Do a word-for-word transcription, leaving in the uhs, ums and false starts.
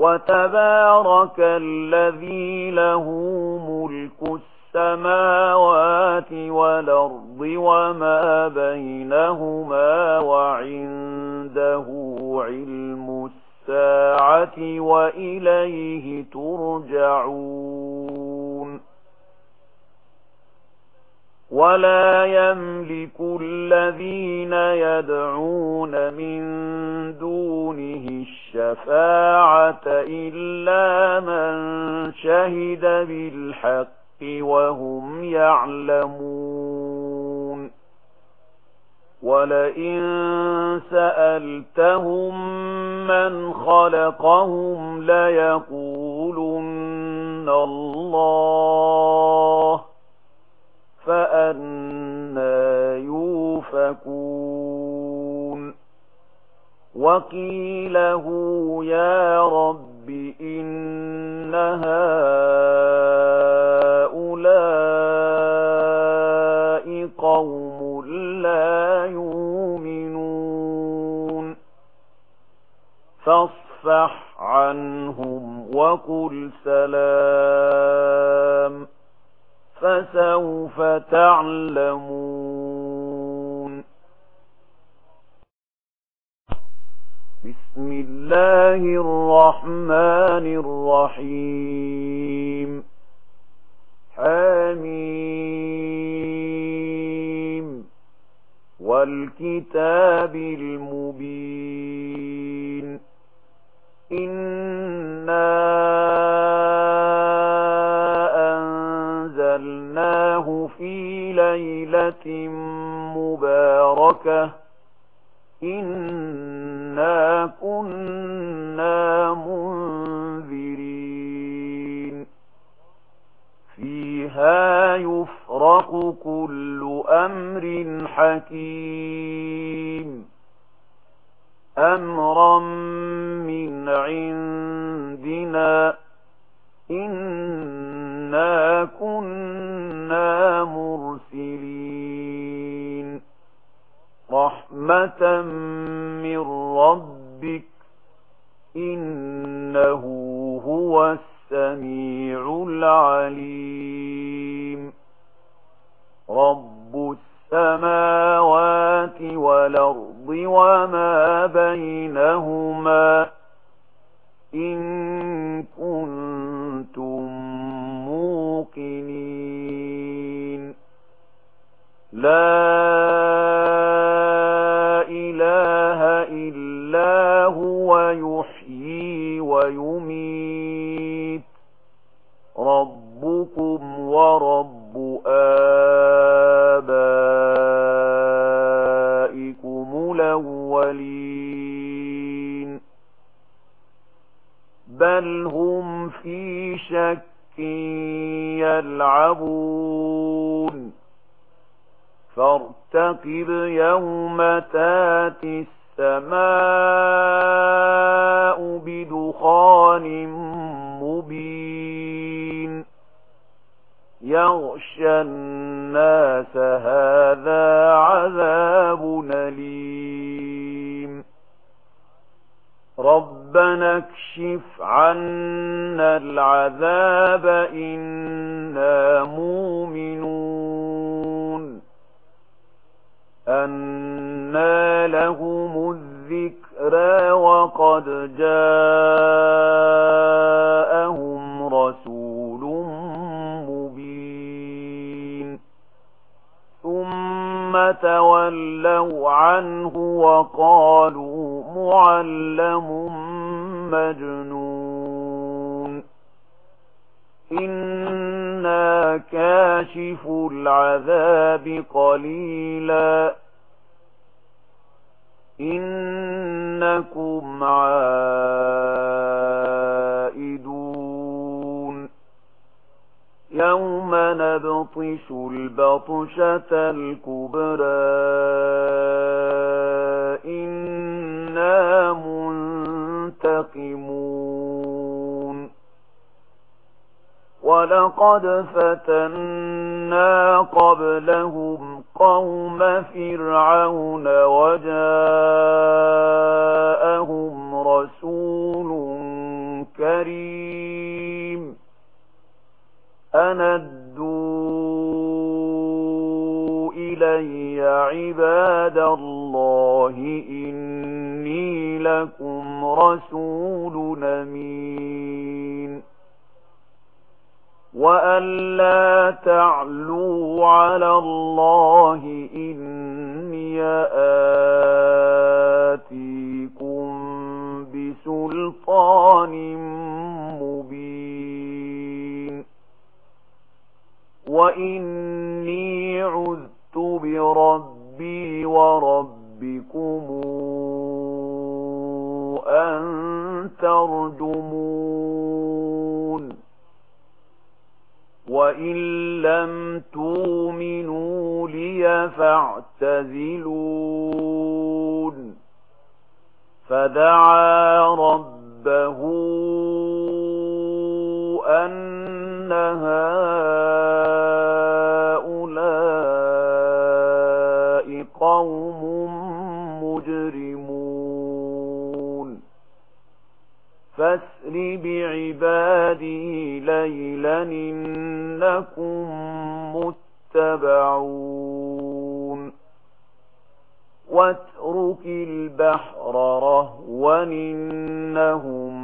وتبارك الذي له ملك السماوات والأرض وما بينهما وعنده علم الساعة وإليه ترجعون ولا يملك الذين يدعون من دونه الشفاعة إلا من شهد بالحق وهم يعلمون ولئن سألتهم من خلقهم ليقولن الله فأنى يوفكون وقيله يا رب إن هؤلاء قوم لا يؤمنون فاصفح عنهم وقل سلام فسوف تعلمون بسم الله الرحمن الرحيم حميم والكتاب المبين إنا أنزلناه في ليلة مباركة إنا كنا منذرين فيها يفرق كل أمر حكيم أمرا من عندنا إنا كنا مرسلين رحمة من ربك إنه هو السميع العليم رب السماوات والأرض وما بينهما إن كنتم موقنين لا إله إلا هو يحيي ويميت ربكم ورب آبائكم الأولين بل هم في شك يلعبون فارتقب يوم تاتي السماء بدخان مبين يغشى الناس هذا عذاب أليم ربنا اكشف عنا العذاب إنا مؤمنون أنى لهم الذكرى وقد جاءهم رسول مبين ثم تولوا عنه وقالوا معلم مجنون إنا كاشف العذاب قليلا إنكم عائدون يوم نبطش البطشة الكبرى إنا منتقمون ولقد فتنا قبلهم قوم فرعون وجاءهم رسول كريم أندوا إلي عباد الله إني لكم رسول أمين وأن لا تعلوا على الله إني آتيكم بسلطان مبين وإني عذت بربي وربكم أن ترجمون وإن لم تؤمنوا لي فاعتزلون فدعا ربه أن هؤلاء قوم مجرمون فاسر بعبادي ليلا إنكم متبعون واترك البحر رهوا إنهم